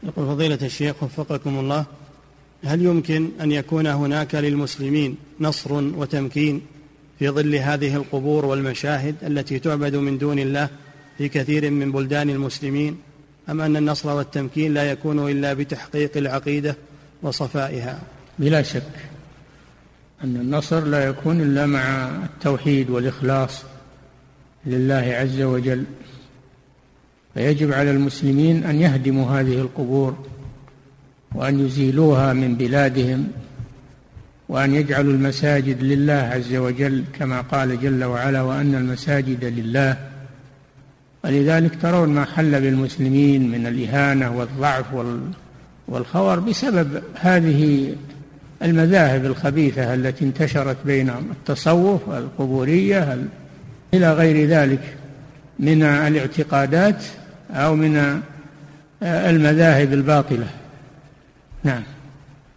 يقول فضيلة الشيخ وفقكم الله، هل يمكن أن يكون هناك للمسلمين نصر وتمكين في ظل هذه القبور والمشاهد التي تعبد من دون الله في كثير من بلدان المسلمين، أم أن النصر والتمكين لا يكون إلا بتحقيق العقيدة وصفائها؟ بلا شك أن النصر لا يكون إلا مع التوحيد والإخلاص لله عز وجل، فيجب على المسلمين أن يهدموا هذه القبور وأن يزيلوها من بلادهم، وأن يجعلوا المساجد لله عز وجل كما قال جل وعلا: وأن المساجد لله. ولذلك ترون ما حل بالمسلمين من الإهانة والضعف والخور بسبب هذه المذاهب الخبيثة التي انتشرت بينهم، التصوف والقبورية إلى غير ذلك من الاعتقادات أو من المذاهب الباطلة. نعم.